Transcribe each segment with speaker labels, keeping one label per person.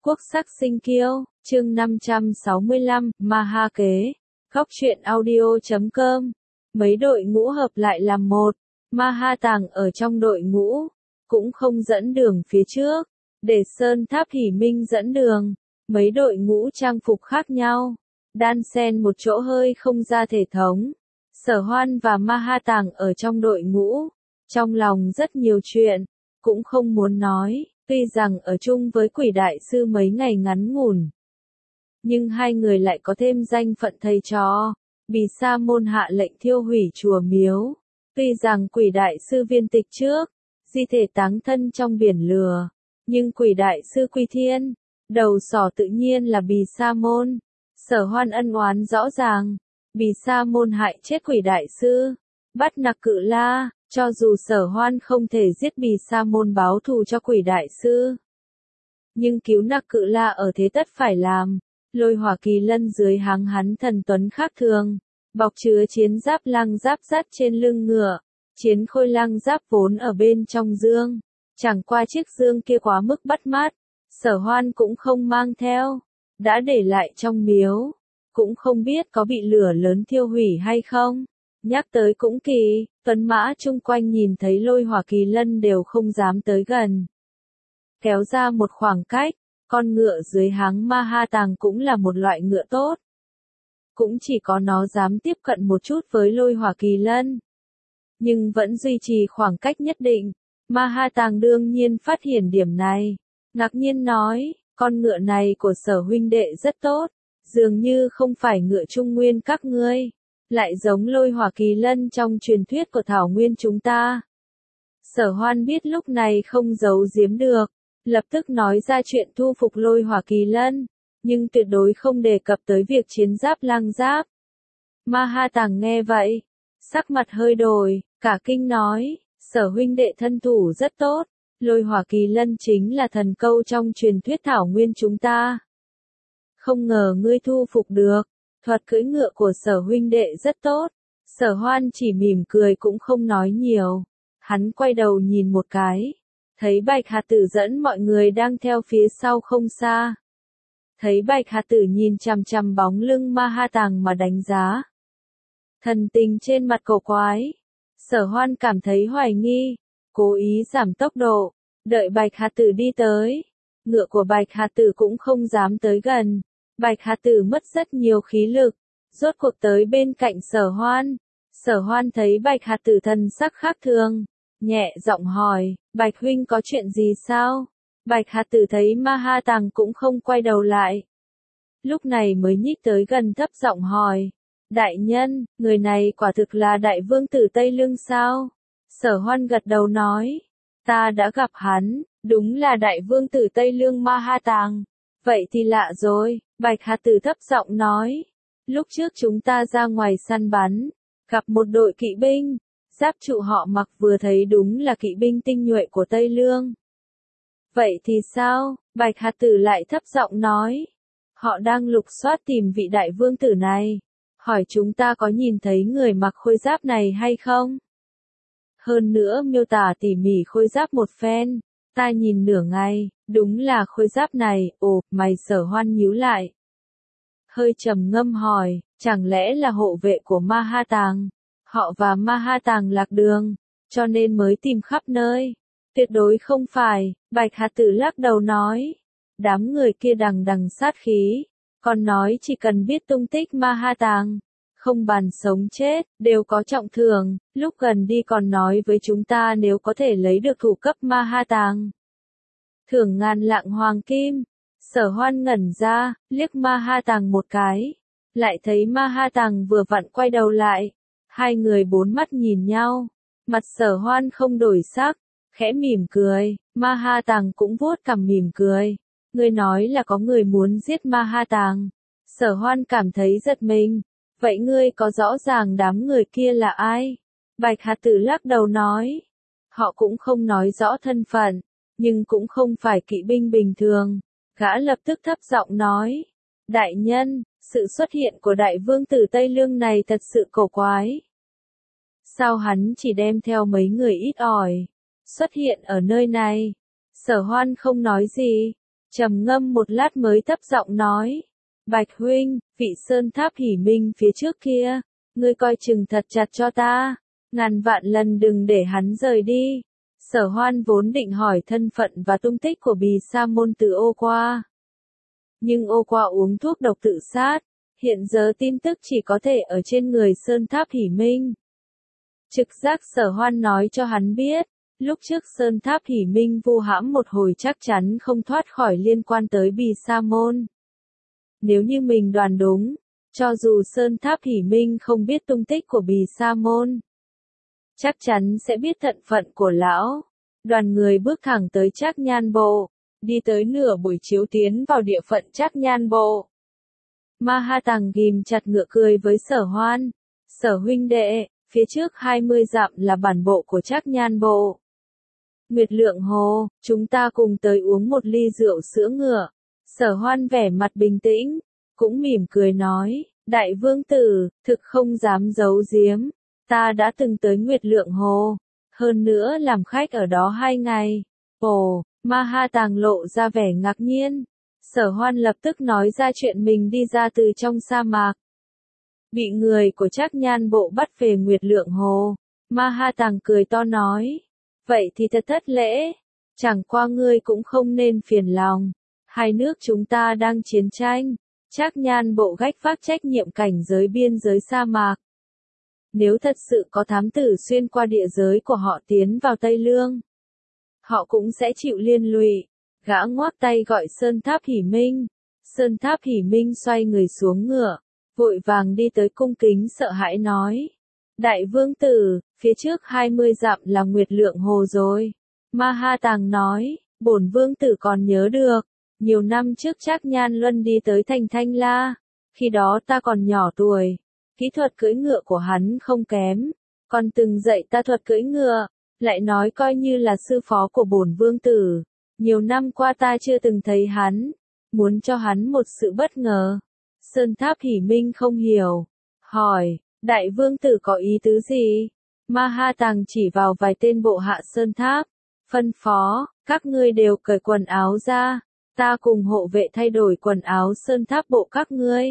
Speaker 1: Quốc sắc sinh kiêu, chương 565, Ma Ha kế. Góc truyện audio.com. Mấy đội ngũ hợp lại làm một. Ma Ha Tàng ở trong đội ngũ, cũng không dẫn đường phía trước, để Sơn Tháp Hỷ Minh dẫn đường. Mấy đội ngũ trang phục khác nhau, đan xen một chỗ hơi không ra thể thống. Sở Hoan và Ma Ha Tàng ở trong đội ngũ, trong lòng rất nhiều chuyện, cũng không muốn nói. Tuy rằng ở chung với Quỷ Đại Sư mấy ngày ngắn ngủn, nhưng hai người lại có thêm danh phận thầy trò. Bì Sa Môn hạ lệnh thiêu hủy chùa miếu. Tuy rằng Quỷ Đại Sư viên tịch trước, di thể táng thân trong biển lửa, nhưng Quỷ Đại Sư quy thiên, đầu sỏ tự nhiên là Bì Sa Môn. Sở Hoan ân oán rõ ràng, Bì Sa Môn hại chết Quỷ Đại Sư, bắt Nặc Cự La. Cho dù Sở Hoan không thể giết Bì Sa Môn báo thù cho Quỷ Đại Sư, nhưng cứu Nặc Cự La ở thế tất phải làm. Lôi Hỏa Kỳ Lân dưới háng hắn thần tuấn khác thường, bọc chứa chiến giáp lăng giáp dắt trên lưng ngựa, chiến khôi lăng giáp vốn ở bên trong dương. Chẳng qua chiếc dương kia quá mức bắt mắt, Sở Hoan cũng không mang theo, đã để lại trong miếu, cũng không biết có bị lửa lớn thiêu hủy hay không. Nhắc tới cũng kỳ, tuấn mã chung quanh nhìn thấy Lôi Hỏa Kỳ Lân đều không dám tới gần. Kéo ra một khoảng cách, con ngựa dưới háng Ma Ha Tàng cũng là một loại ngựa tốt. Cũng chỉ có nó dám tiếp cận một chút với Lôi Hỏa Kỳ Lân, nhưng vẫn duy trì khoảng cách nhất định. Ma Ha Tàng đương nhiên phát hiện điểm này, ngạc nhiên nói, con ngựa này của Sở huynh đệ rất tốt, dường như không phải ngựa Trung Nguyên các ngươi, lại giống Lôi Hỏa Kỳ Lân trong truyền thuyết của Thảo Nguyên chúng ta. Sở Hoan biết lúc này không giấu giếm được, lập tức nói ra chuyện thu phục Lôi Hỏa Kỳ Lân, nhưng tuyệt đối không đề cập tới việc chiến giáp lăng giáp. Ma Ha Tàng nghe vậy, sắc mặt hơi đổi, cả kinh nói, Sở huynh đệ thân thủ rất tốt, Lôi Hỏa Kỳ Lân chính là thần câu trong truyền thuyết Thảo Nguyên chúng ta. Không ngờ ngươi thu phục được, thuật cưỡi ngựa của Sở huynh đệ rất tốt. Sở Hoan chỉ mỉm cười cũng không nói nhiều, hắn quay đầu nhìn một cái, thấy Bạch Hạt Tử dẫn mọi người đang theo phía sau không xa. Thấy Bạch Hạt Tử nhìn chằm chằm bóng lưng Ma Ha Tàng mà đánh giá. Thần tình trên mặt cổ quái. Sở Hoan cảm thấy hoài nghi, cố ý giảm tốc độ, đợi Bạch Hạt Tử đi tới. Ngựa của Bạch Hạt Tử cũng không dám tới gần. Bạch Hạt Tử mất rất nhiều khí lực, rốt cuộc tới bên cạnh Sở Hoan. Sở Hoan thấy Bạch Hạt Tử thần sắc khác thường, nhẹ giọng hỏi, Bạch huynh có chuyện gì sao? Bạch Hạt Tử thấy Ma Ha Tàng cũng không quay đầu lại, lúc này mới nhích tới gần thấp giọng hỏi, đại nhân, người này quả thực là Đại Vương tử Tây Lương sao? Sở Hoan gật đầu nói, ta đã gặp hắn, đúng là Đại Vương tử Tây Lương Ma Ha Tàng. Vậy thì lạ rồi, Bạch Hạt Tử thấp giọng nói, lúc trước chúng ta ra ngoài săn bắn, gặp một đội kỵ binh, giáp trụ họ mặc vừa thấy đúng là kỵ binh tinh nhuệ của Tây Lương. Vậy thì sao? Bạch Hạt Tử lại thấp giọng nói, họ đang lục soát tìm vị Đại Vương tử này, hỏi chúng ta có nhìn thấy người mặc khôi giáp này hay không? Hơn nữa miêu tả tỉ mỉ khôi giáp một phen, ta nhìn nửa ngày, đúng là khôi giáp này. Ồ, mày Sở Hoan nhíu lại, hơi trầm ngâm hỏi, chẳng lẽ là hộ vệ của Ma Ha Tàng? Họ và Ma Ha Tàng lạc đường, cho nên mới tìm khắp nơi. Tuyệt đối không phải, Bạch Hạt Tử lắc đầu nói. Đám người kia đằng đằng sát khí, còn nói chỉ cần biết tung tích Ma Ha Tàng, không bàn sống chết, đều có trọng thưởng. Lúc gần đi còn nói với chúng ta nếu có thể lấy được thủ cấp Ma Ha Tàng, thưởng 1000 lạng hoàng kim. Sở Hoan ngẩn ra, liếc Ma Ha Tàng một cái, lại thấy Ma Ha Tàng vừa vặn quay đầu lại. Hai người bốn mắt nhìn nhau, mặt Sở Hoan không đổi sắc, khẽ mỉm cười. Ma Ha Tàng cũng vuốt cằm mỉm cười. Ngươi nói là có người muốn giết Ma Ha Tàng. Sở Hoan cảm thấy giật mình. Vậy ngươi có rõ ràng đám người kia là ai? Bạch Hạt Tử lắc đầu nói, họ cũng không nói rõ thân phận, nhưng cũng không phải kỵ binh bình thường. Gã lập tức thấp giọng nói, đại nhân, sự xuất hiện của Đại Vương tử Tây Lương này thật sự cổ quái. Sao hắn chỉ đem theo mấy người ít ỏi, xuất hiện ở nơi này? Sở Hoan không nói gì, Trầm ngâm một lát mới thấp giọng nói. Bạch huynh, vị sơn tháp hỉ minh phía trước kia, ngươi coi chừng thật chặt cho ta, ngàn vạn lần đừng để hắn rời đi. Sở Hoan vốn định hỏi thân phận và tung tích của Bì Sa môn từ Ô Qua. Nhưng Ô Qua uống thuốc độc tự sát, hiện giờ tin tức chỉ có thể ở trên người sơn tháp hỉ minh. Trực giác Sở Hoan nói cho hắn biết, lúc trước sơn tháp hỉ minh vu hãm một hồi chắc chắn không thoát khỏi liên quan tới Bì Sa môn. Nếu như mình đoán đúng, cho dù sơn tháp hỉ minh không biết tung tích của Bì Sa môn, chắc chắn sẽ biết thân phận của lão. Đoàn người bước thẳng tới Trác Nhan Bộ, đi tới nửa buổi chiếu tiến vào địa phận Trác Nhan Bộ. Ma Ha Tằng ghim chặt ngựa cười với Sở Hoan. Sở huynh đệ, phía trước 20 dặm là bản bộ của Trác Nhan Bộ. Nguyệt Lượng Hồ, chúng ta cùng tới uống một ly rượu sữa ngựa. Sở Hoan vẻ mặt bình tĩnh, cũng mỉm cười nói, đại vương tử, thực không dám giấu giếm, ta đã từng tới Nguyệt Lượng Hồ, hơn nữa làm khách ở đó 2 ngày. Ồ, Ma Ha Tàng lộ ra vẻ ngạc nhiên. Sở Hoan lập tức nói ra chuyện mình đi ra từ trong sa mạc, bị người của Trác Nhan Bộ bắt về Nguyệt Lượng Hồ. Ma Ha Tàng cười to nói, vậy thì thật thất lễ, chẳng qua ngươi cũng không nên phiền lòng. Hai nước chúng ta đang chiến tranh, Trác Nhan Bộ gánh vác trách nhiệm cảnh giới biên giới sa mạc. Nếu thật sự có thám tử xuyên qua địa giới của họ tiến vào Tây Lương, họ cũng sẽ chịu liên lụy. Gã ngoác tay gọi Sơn Tháp Hỉ Minh. Sơn Tháp Hỉ Minh xoay người xuống ngựa, vội vàng đi tới cung kính sợ hãi nói. Đại vương tử, phía trước 20 dặm là Nguyệt Lượng Hồ rồi. Ma Ha Tàng nói, bổn vương tử còn nhớ được. Nhiều năm trước Trác Nhan Luân đi tới thành Thanh La. Khi đó ta còn nhỏ tuổi. Kỹ thuật cưỡi ngựa của hắn không kém. Còn từng dạy ta thuật cưỡi ngựa. Lại nói coi như là sư phó của bổn vương tử. Nhiều năm qua ta chưa từng thấy hắn. Muốn cho hắn một sự bất ngờ. Sơn Tháp Hỉ Minh không hiểu. Hỏi, đại vương tử có ý tứ gì? Ma Ha Tàng chỉ vào vài tên bộ hạ Sơn Tháp. Phân phó, các ngươi đều cởi quần áo ra. Ta cùng hộ vệ thay đổi quần áo Sơn Tháp Bộ các ngươi.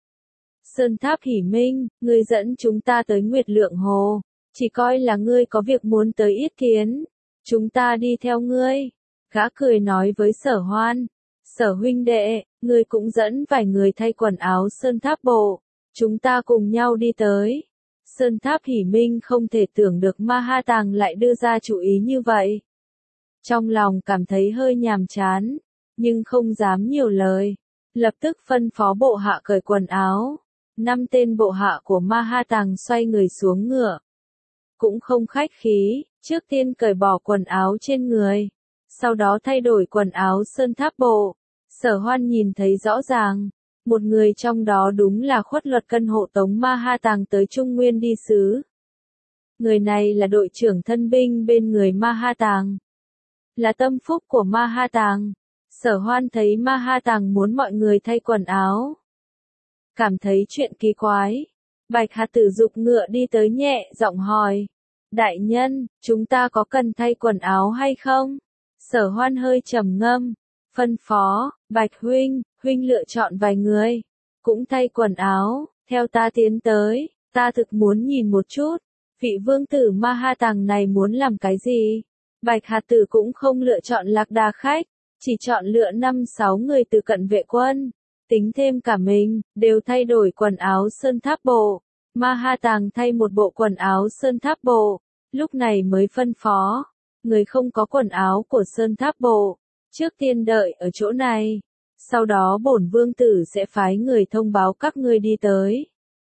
Speaker 1: Sơn Tháp Hỉ Minh, ngươi dẫn chúng ta tới Nguyệt Lượng Hồ. Chỉ coi là ngươi có việc muốn tới yết kiến. Chúng ta đi theo ngươi. Gã cười nói với Sở Hoan. Sở huynh đệ, ngươi cũng dẫn vài người thay quần áo Sơn Tháp Bộ. Chúng ta cùng nhau đi tới. Sơn Tháp Hỉ Minh không thể tưởng được Ma Ha Tàng lại đưa ra chủ ý như vậy. Trong lòng cảm thấy hơi nhàm chán, nhưng không dám nhiều lời. Lập tức phân phó bộ hạ cởi quần áo. 5 tên bộ hạ của Ma Ha Tàng xoay người xuống ngựa. Cũng không khách khí, trước tiên cởi bỏ quần áo trên người. Sau đó thay đổi quần áo Sơn Tháp Bộ. Sở Hoan nhìn thấy rõ ràng. Một người trong đó đúng là Khuất Luật Cân hộ tống Ma Ha Tàng tới Trung Nguyên đi sứ. Người này là đội trưởng thân binh bên người Ma Ha Tàng. Là tâm phúc của Ma Ha Tàng. Sở Hoan thấy Ma Ha Tàng muốn mọi người thay quần áo. Cảm thấy chuyện kỳ quái. Bạch Hạt Tử dục ngựa đi tới nhẹ giọng hỏi. Đại nhân, chúng ta có cần thay quần áo hay không? Sở Hoan hơi trầm ngâm. Phân phó, Bạch huynh, huynh lựa chọn vài người. Cũng thay quần áo, theo ta tiến tới. Ta thực muốn nhìn một chút. Vị vương tử Ma Ha Tàng này muốn làm cái gì? Bạch Hạt Tử cũng không lựa chọn lạc đà khách. Chỉ chọn lựa 5-6 người từ cận vệ quân. Tính thêm cả mình, đều thay đổi quần áo Sơn Tháp Bộ. Ma Ha Tàng thay một bộ quần áo Sơn Tháp Bộ. Lúc này mới phân phó. Người không có quần áo của Sơn Tháp Bộ. Trước tiên đợi ở chỗ này. Sau đó bổn vương tử sẽ phái người thông báo các ngươi đi tới.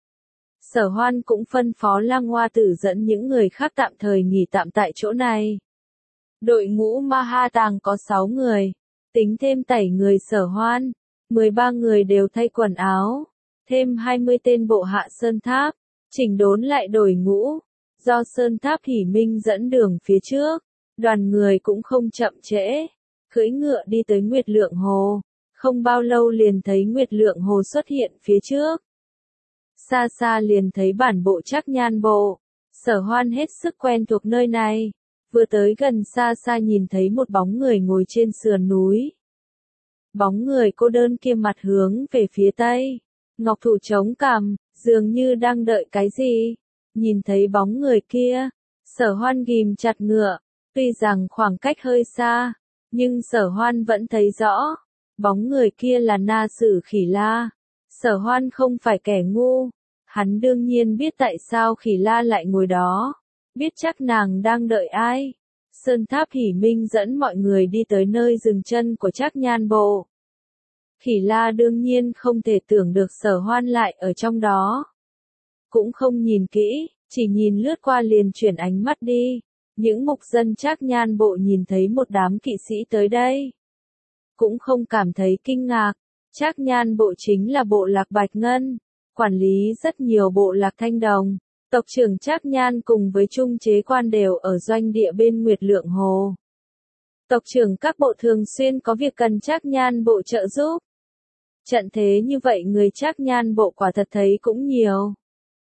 Speaker 1: Sở Hoan cũng phân phó Lang Hoa Tử dẫn những người khác tạm thời nghỉ tạm tại chỗ này. Đội ngũ Ma Ha Tàng có 6 người. Tính thêm tẩy người Sở Hoan. 13 người đều thay quần áo. Thêm 20 tên bộ hạ Sơn Tháp. Chỉnh đốn lại đội ngũ. Do Sơn Tháp Hỉ Minh dẫn đường phía trước. Đoàn người cũng không chậm trễ. Cưỡi ngựa đi tới Nguyệt Lượng Hồ. Không bao lâu liền thấy Nguyệt Lượng Hồ xuất hiện phía trước. Xa xa liền thấy bản bộ Trác Nhan Bộ. Sở Hoan hết sức quen thuộc nơi này. Vừa tới gần xa xa nhìn thấy một bóng người ngồi trên sườn núi. Bóng người cô đơn kia mặt hướng về phía tây. Ngọc thủ chống cằm, dường như đang đợi cái gì. Nhìn thấy bóng người kia, Sở Hoan ghim chặt ngựa. Tuy rằng khoảng cách hơi xa, nhưng Sở Hoan vẫn thấy rõ. Bóng người kia là Na Sử Khỉ La. Sở Hoan không phải kẻ ngu. Hắn đương nhiên biết tại sao Khỉ La lại ngồi đó. Biết chắc nàng đang đợi ai. Sơn Tháp Hỉ Minh dẫn mọi người đi tới nơi dừng chân của Trác Nhan Bộ. Khỉ La đương nhiên không thể tưởng được Sở Hoan lại ở trong đó. Cũng không nhìn kỹ, chỉ nhìn lướt qua liền chuyển ánh mắt đi. Những mục dân Trác Nhan Bộ nhìn thấy một đám kỵ sĩ tới đây. Cũng không cảm thấy kinh ngạc. Trác Nhan Bộ chính là bộ lạc Bạch Ngân, quản lý rất nhiều bộ lạc Thanh Đồng. Tộc trưởng Trác Nhan cùng với trung chế quan đều ở doanh địa bên Nguyệt Lượng Hồ. Tộc trưởng các bộ thường xuyên có việc cần Trác Nhan Bộ trợ giúp. Trận thế như vậy người Trác Nhan Bộ quả thật thấy cũng nhiều.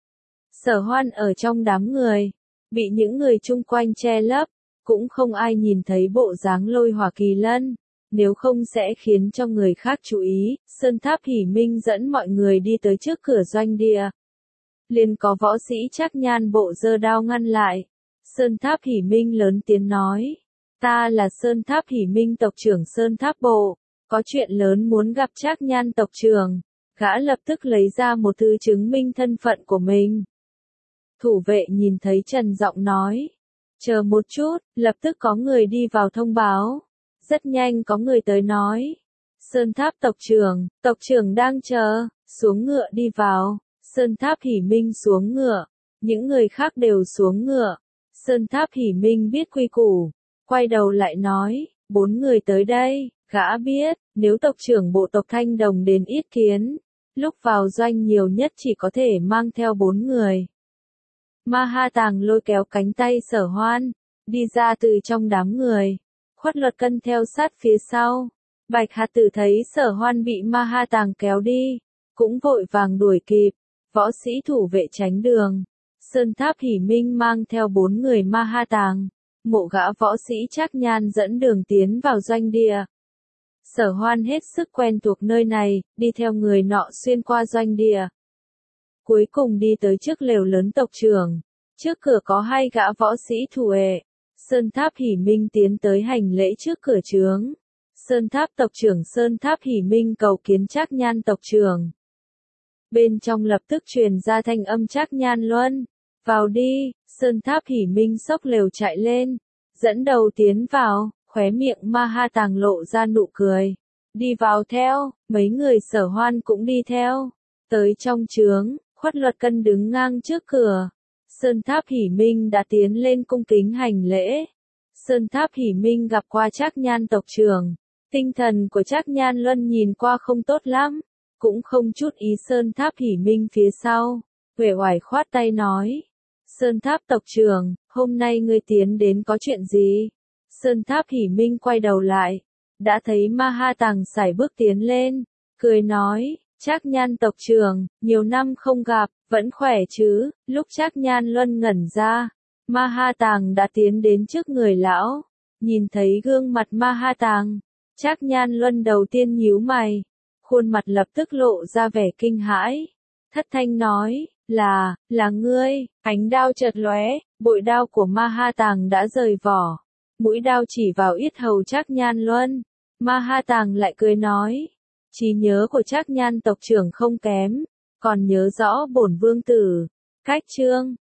Speaker 1: Sở Hoan ở trong đám người, bị những người chung quanh che lấp, cũng không ai nhìn thấy bộ dáng Lôi Hỏa Kỳ Lân, nếu không sẽ khiến cho người khác chú ý. Sơn Tháp Hỉ Minh dẫn mọi người đi tới trước cửa doanh địa. Liền có võ sĩ Trác Nhan Bộ giơ đao ngăn lại. Sơn Tháp Hỉ Minh lớn tiếng nói, ta là Sơn Tháp Hỉ Minh tộc trưởng Sơn Tháp Bộ, có chuyện lớn muốn gặp Trác Nhan tộc trưởng. Gã lập tức lấy ra một thư chứng minh thân phận của mình. Thủ vệ nhìn thấy trầm giọng nói, chờ một chút, lập tức có người đi vào thông báo. Rất nhanh có người tới nói, Sơn Tháp tộc trưởng đang chờ, xuống ngựa đi vào. Sơn Tháp Hỉ Minh xuống ngựa, những người khác đều xuống ngựa. Sơn Tháp Hỉ Minh biết quy củ, quay đầu lại nói, 4 người tới đây, gã biết, nếu tộc trưởng bộ tộc Thanh Đồng đến yết kiến, lúc vào doanh nhiều nhất chỉ có thể mang theo 4 người. Ma Ha Tàng lôi kéo cánh tay Sở Hoan, đi ra từ trong đám người. Khuất Luật Cân theo sát phía sau. Bạch Hạt Tử thấy Sở Hoan bị Ma Ha Tàng kéo đi, cũng vội vàng đuổi kịp. Võ sĩ thủ vệ tránh đường. Sơn Tháp Hỉ Minh mang theo 4 người Ma Ha Tàng. Mộ gã võ sĩ Trác Nhan dẫn đường tiến vào doanh địa. Sở Hoan hết sức quen thuộc nơi này, đi theo người nọ xuyên qua doanh địa. Cuối cùng đi tới trước lều lớn tộc trưởng. Trước cửa có 2 gã võ sĩ thủ vệ. Sơn Tháp Hỉ Minh tiến tới hành lễ trước cửa trướng. Sơn Tháp tộc trưởng Sơn Tháp Hỉ Minh cầu kiến Trác Nhan tộc trưởng. Bên trong lập tức truyền ra thanh âm Trác Nhan Luân. Vào đi. Sơn Tháp Hỉ Minh xốc lều chạy lên, dẫn đầu tiến vào, khóe miệng Ma Ha Tàng lộ ra nụ cười. Đi vào theo, mấy người Sở Hoan cũng đi theo. Tới trong trướng, Khuất Luật Cân đứng ngang trước cửa. Sơn Tháp Hỉ Minh đã tiến lên cung kính hành lễ. Sơn Tháp Hỉ Minh gặp qua Trác Nhan tộc trưởng. Tinh thần của Trác Nhan Luân nhìn qua không tốt lắm, cũng không chút ý Sơn Tháp Hỉ Minh phía sau. Uể oải khoát tay nói, Sơn Tháp tộc trưởng, hôm nay ngươi tiến đến có chuyện gì? Sơn Tháp Hỉ Minh quay đầu lại, đã thấy Ma Ha Tàng sải bước tiến lên, cười nói, Trác Nhan tộc trưởng, nhiều năm không gặp, vẫn khỏe chứ? Lúc Trác Nhan Luân ngẩn ra, Ma Ha Tàng đã tiến đến trước người lão, nhìn thấy gương mặt Ma Ha Tàng, Trác Nhan Luân đầu tiên nhíu mày, khuôn mặt lập tức lộ ra vẻ kinh hãi, thất thanh nói, là ngươi. Ánh đao chợt lóe, bội đao của Ma Ha Tàng đã rời vỏ, mũi đao chỉ vào yết hầu Trác Nhan Luân. Ma Ha Tàng lại cười nói, trí nhớ của Trác Nhan tộc trưởng không kém, còn nhớ rõ bổn vương tử. Cách chương